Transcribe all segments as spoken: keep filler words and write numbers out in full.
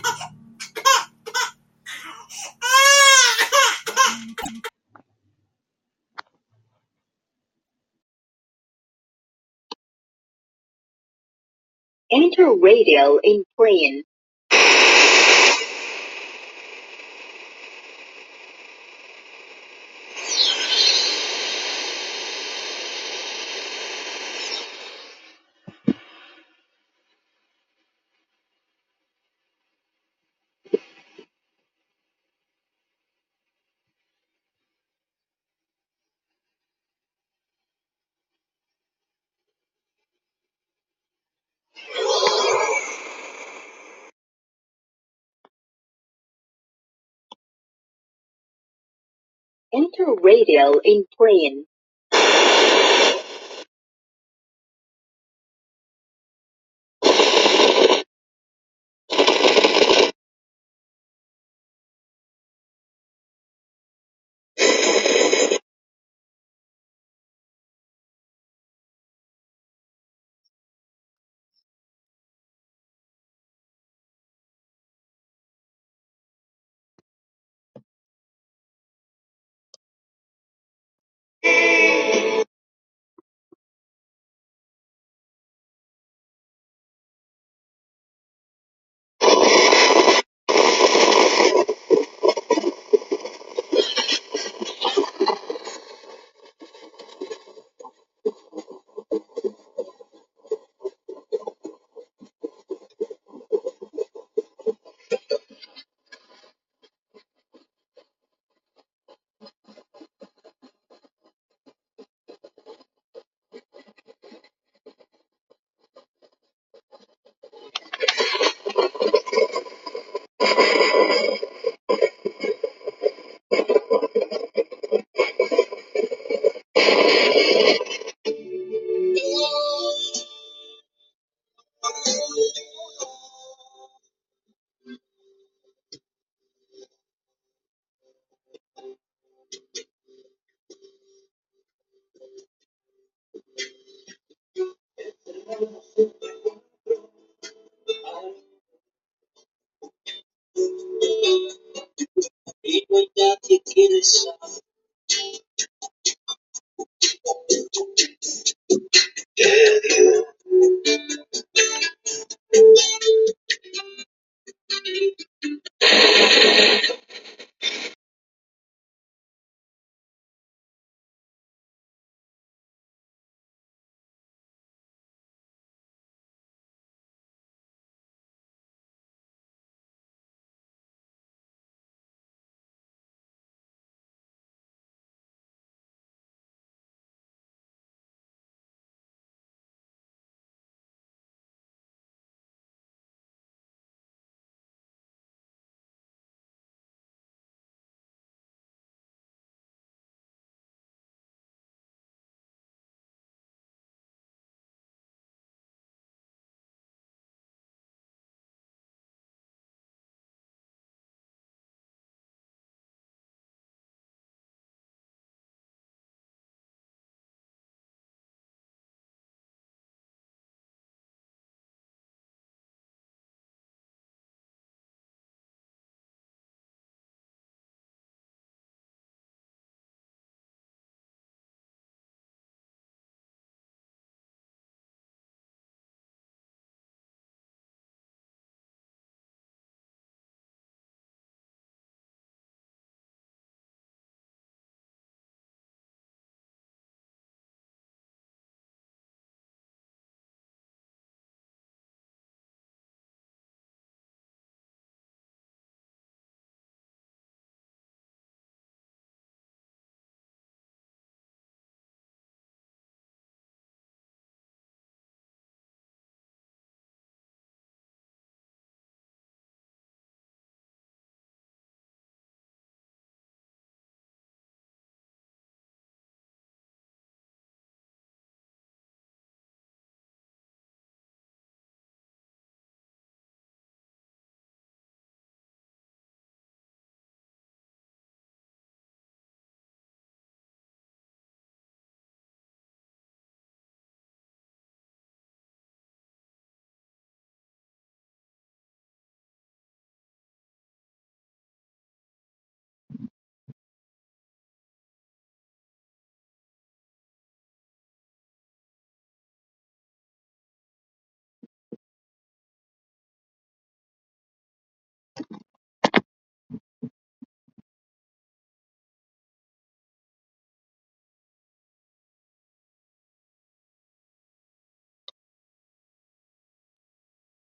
Enter radio in plane. Enter radio in plane.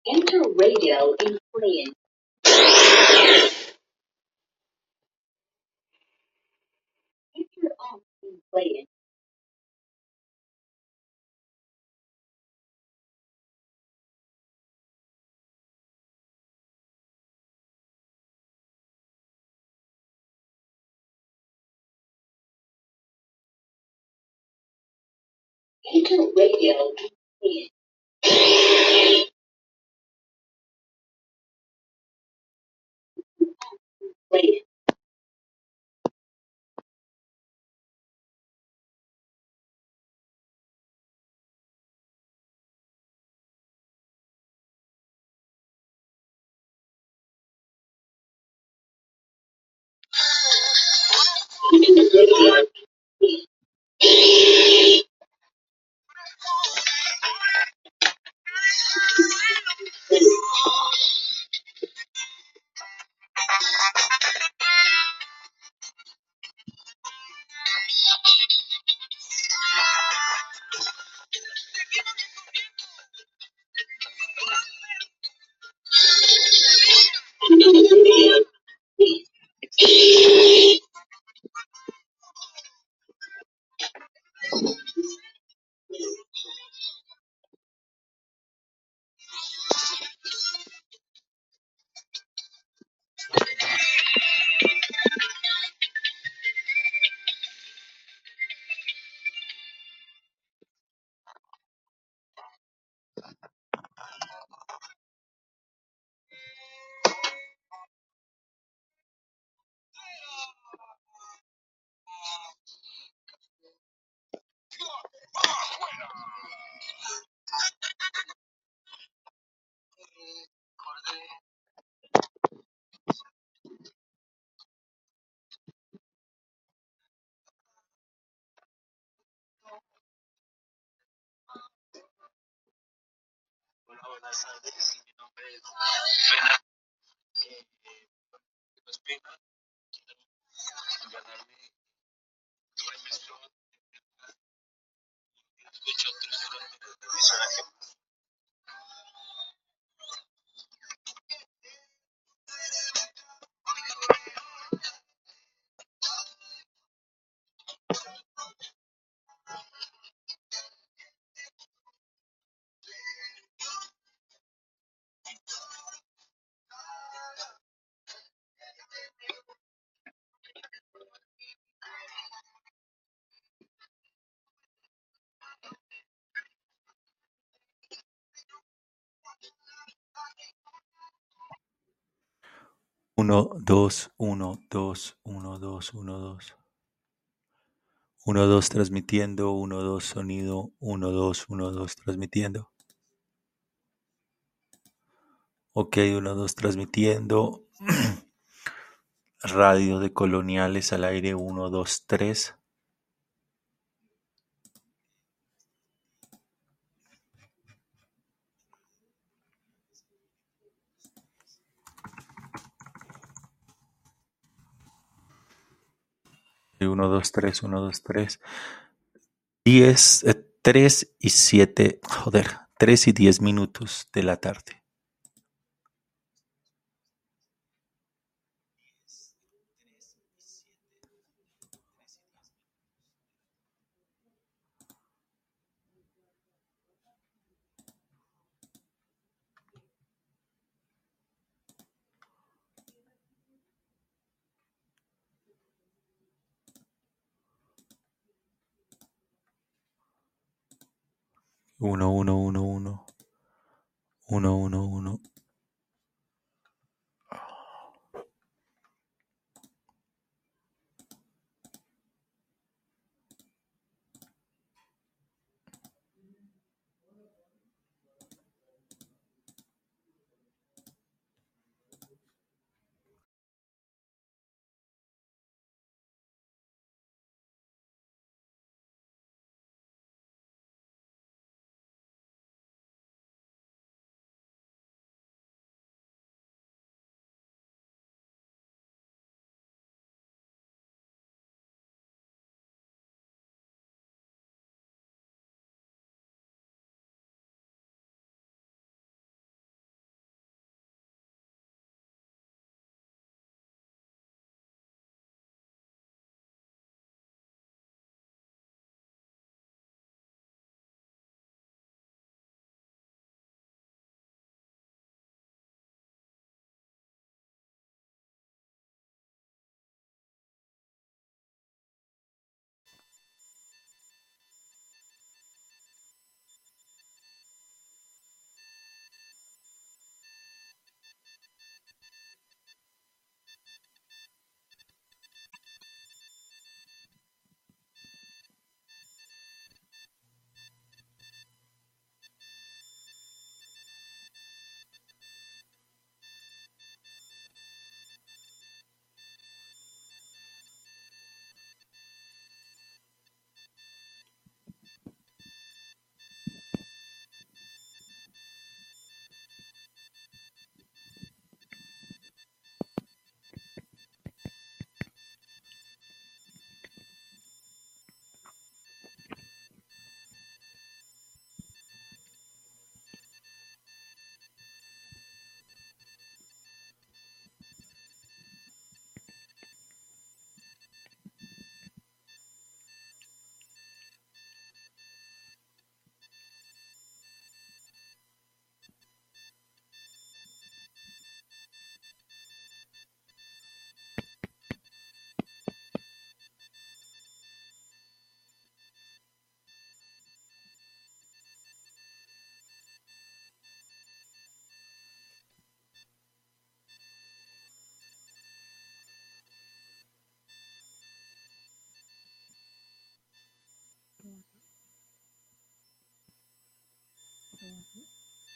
Enter radio in Korean. Enter off in Korean. Enter radio in Korean. Korean. Enter radio in Korean. Uno, dos, uno, dos, uno, dos, uno, dos. Uno, dos, transmitiendo, uno, dos, sonido, uno, dos, uno, dos, transmitiendo. Ok, uno, dos, transmitiendo. Radio de Coloniales al aire, uno, dos, tres. Uno, dos, tres, uno, dos, tres. Diez, eh, tres y siete, joder, tres y diez minutos de la tarde. Uno, uno, uno, uno. Uno, uno, uno. Ujú.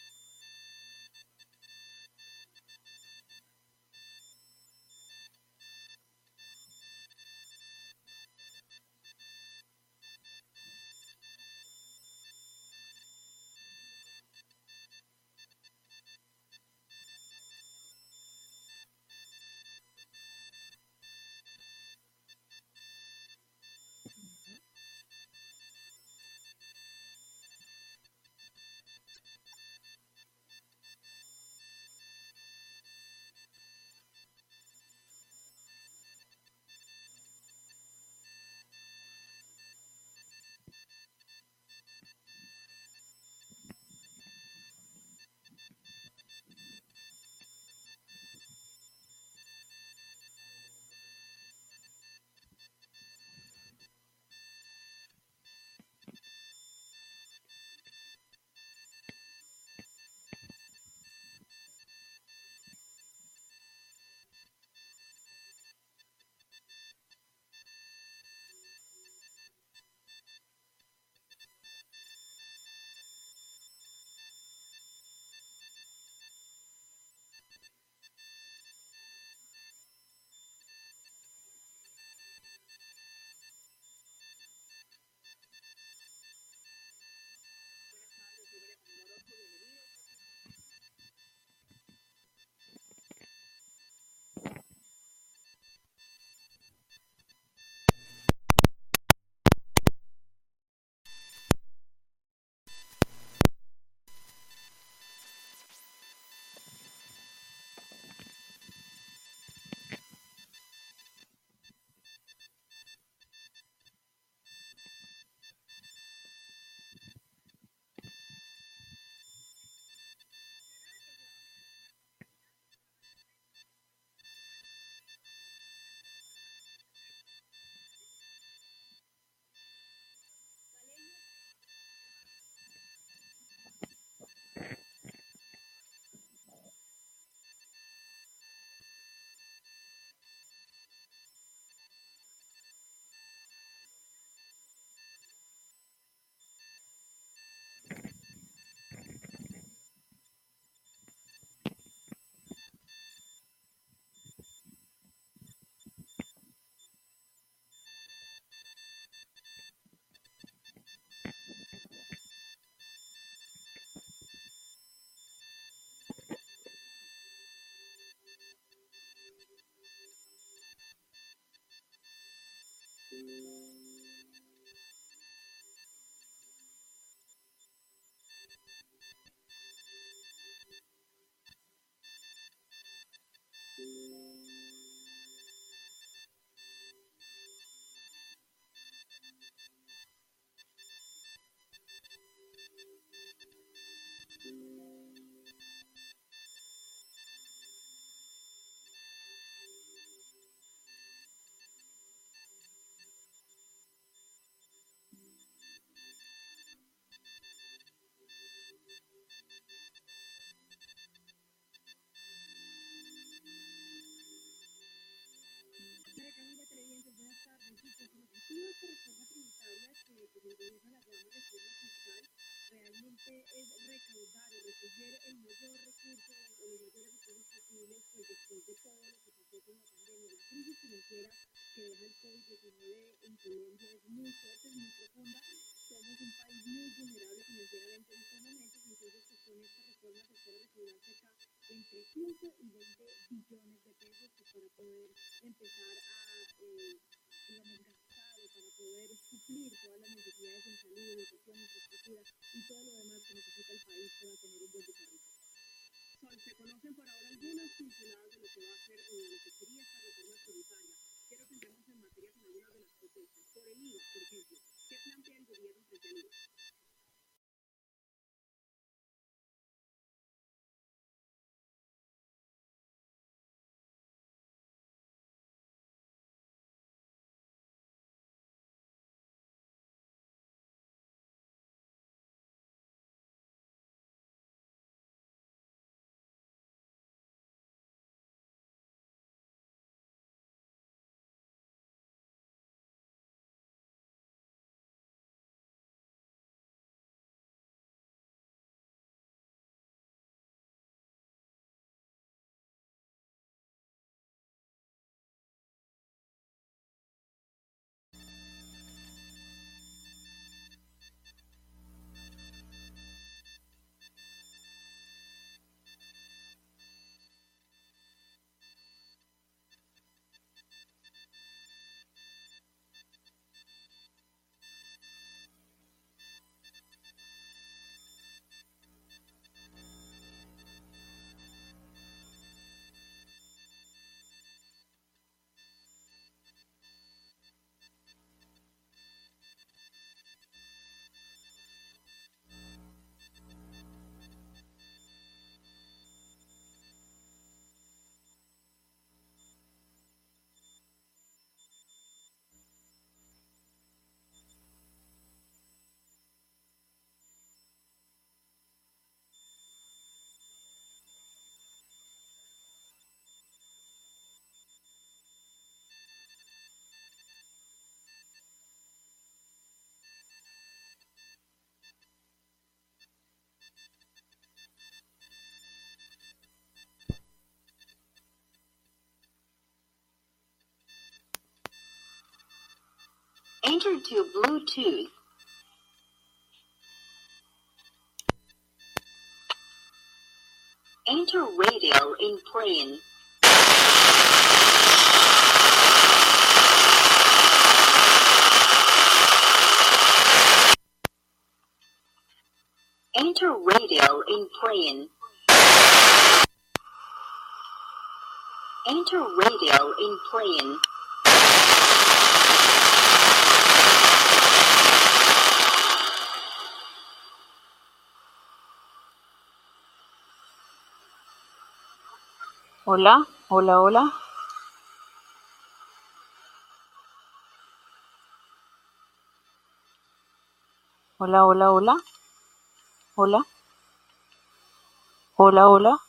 María Camila, televidentes, buenas tardes. Sí, pues el objetivo de esta reforma tributaria que pues, el gobierno la llama reforma fiscal realmente es recaudar o recoger el mayor recurso o los mayores recursos posibles pues después de todo lo que pasó con la pandemia. La crisis financiera que deja el COVID diecinueve en Colombia es muy fuerte, es muy profunda. Somos un país muy vulnerable financieramente en estos momentos, entonces pues con esta reforma se espera recaudar cerca entre quince y veinte billones de pesos pues, para poder empezar a, eh, digamos, gastar o para poder suplir todas las necesidades en salud, educación, infraestructura y todo lo demás que necesita el país para tener un buen desarrollo. Sol, se conocen por ahora algunas pinceladas de lo que va a hacer o de lo que sería esta reforma tributaria. Quiero que entremos en materia con algunas de las propuestas. Por el I V A, por ejemplo, ¿qué plantea el gobierno frente al I V A? Enter to Bluetooth. Enter radio in plane. Enter radio in plane. Enter radio in plane. Hola, hola, hola. Hola, hola, hola. Hola, hola, hola.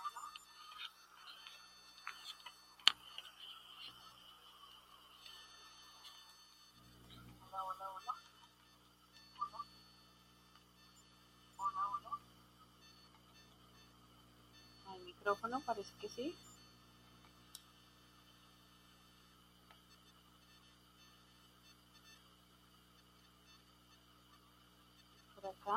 ¿Hay micrófono? Parece que sí. Por acá.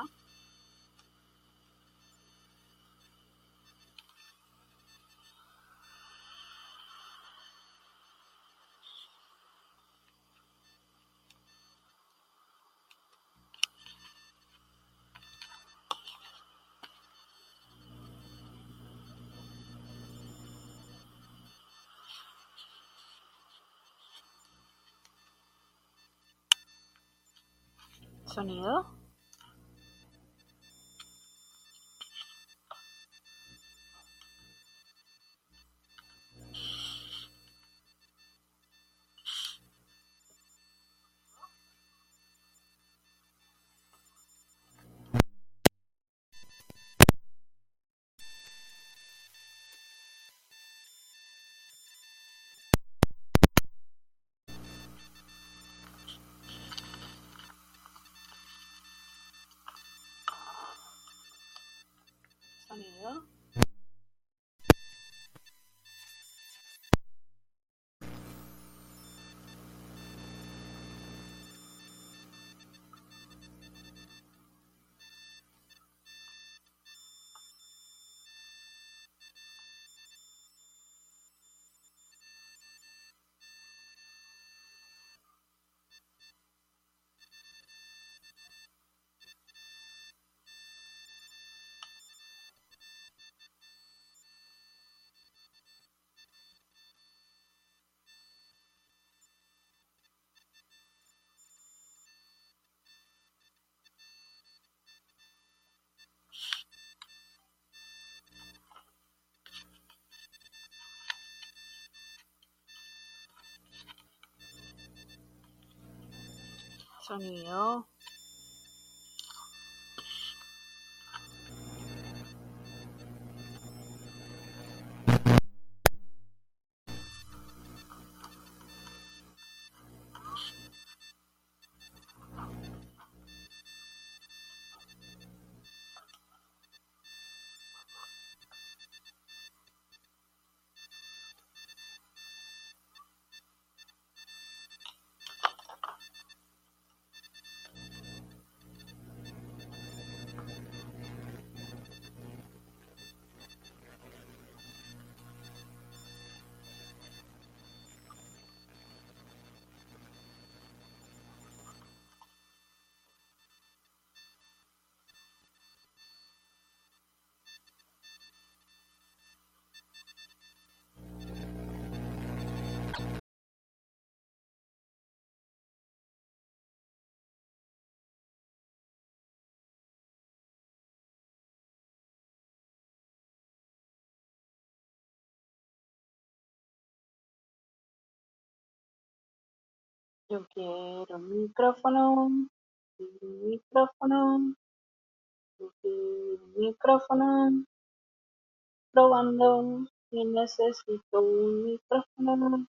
Sonido. Sonido. Sonido. Yo quiero un micrófono. Un micrófono. Yo quiero un micrófono. Probando. Y necesito un micrófono.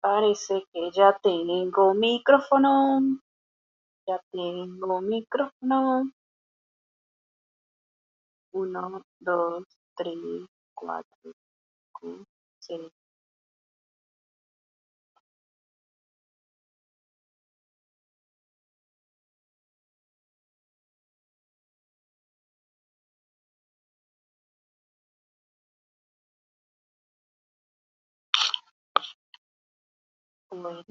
Parece que ya tengo micrófono. Ya tengo micrófono. Uno, dos, tres, cuatro, cinco, seis. Bueno,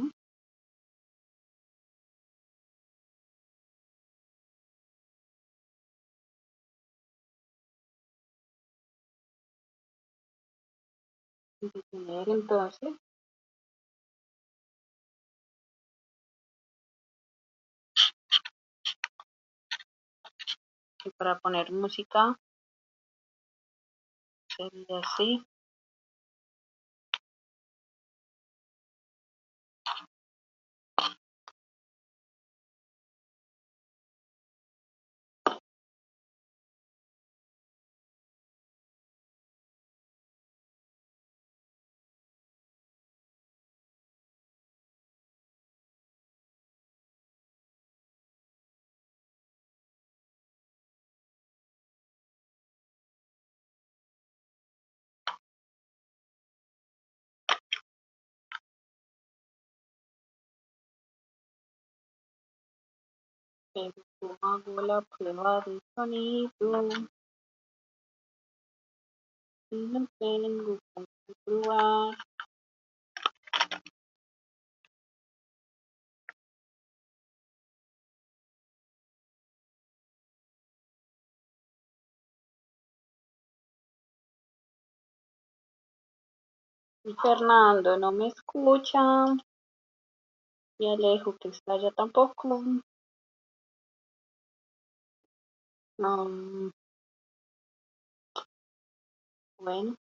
detener entonces. Y para poner música sería así. Pero como hago la prueba de sonido y no tengo cómo probar. Y Fernando no me escucha. Y Alejo que está allá tampoco. No. Bueno.